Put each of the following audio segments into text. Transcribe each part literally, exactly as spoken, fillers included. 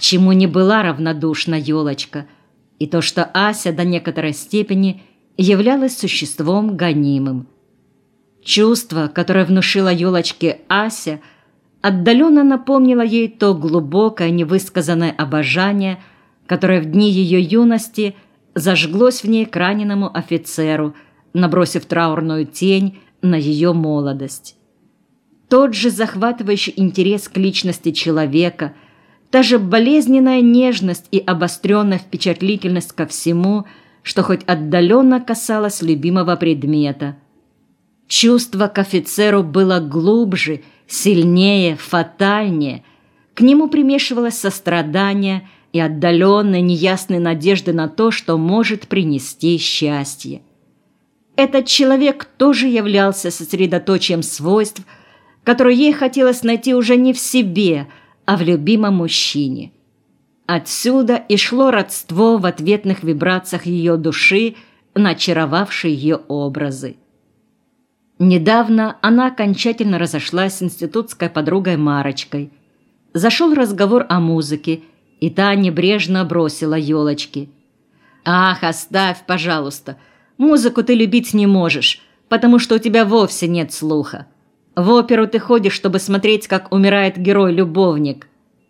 чему не была равнодушна Ёлочка, и то, что Ася до некоторой степени являлась существом гонимым. Чувство, которое внушила Ёлочке Ася, отдаленно напомнило ей то глубокое невысказанное обожание, которое в дни ее юности зажглось в ней к раненому офицеру, набросив траурную тень на ее молодость. Тот же захватывающий интерес к личности человека, та же болезненная нежность и обостренная впечатлительность ко всему, что хоть отдаленно касалось любимого предмета. Чувство к офицеру было глубже, сильнее, фатальнее. К нему примешивалось сострадание и отдаленные неясные надежды на то, что может принести счастье. Этот человек тоже являлся сосредоточием свойств, которые ей хотелось найти уже не в себе, а в любимом мужчине. Отсюда и шло родство в ответных вибрациях ее души, на очаровавшие ее образы. Недавно она окончательно разошлась с институтской подругой Марочкой. Зашел разговор о музыке, и та небрежно бросила Ёлочке: «Ах, оставь, пожалуйста, музыку ты любить не можешь, потому что у тебя вовсе нет слуха. В оперу ты ходишь, чтобы смотреть, как умирает герой-любовник».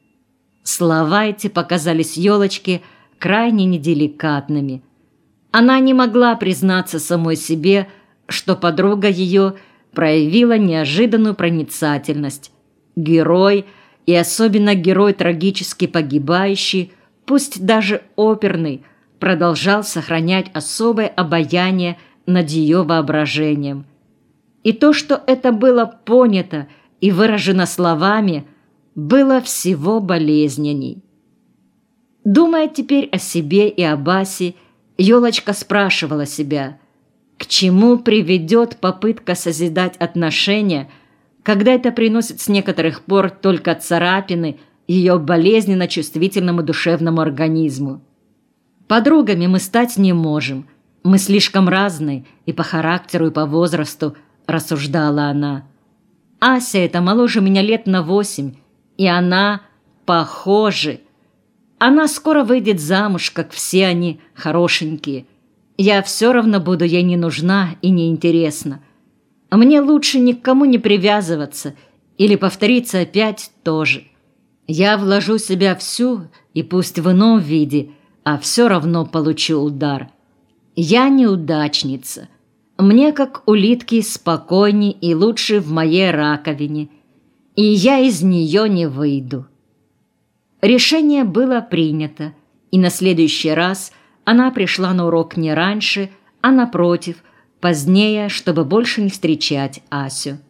Слова эти показались Ёлочке крайне неделикатными. Она не могла признаться самой себе, что подруга ее проявила неожиданную проницательность. Герой, и особенно герой трагически погибающий, пусть даже оперный, продолжал сохранять особое обаяние над ее воображением. И то, что это было понято и выражено словами, было всего болезненней. Думая теперь о себе и об Асе, Ёлочка спрашивала себя, к чему приведет попытка созидать отношения, когда это приносит с некоторых пор только царапины ее болезненно чувствительному душевному организму. Подругами мы стать не можем, мы слишком разные и по характеру, и по возрасту, рассуждала она. Ася эта моложе меня лет на восемь, и она похожа. Она скоро выйдет замуж, как все они хорошенькие. Я все равно буду ей не нужна и не интересна. Мне лучше ни к кому не привязываться или повториться опять тоже. Я вложу себя всю, и пусть в ином виде, а все равно получу удар. Я неудачница. Мне, как улитки, спокойней и лучше в моей раковине, и я из нее не выйду. Решение было принято, и на следующий раз она пришла на урок не раньше, а напротив, позднее, чтобы больше не встречать Асю.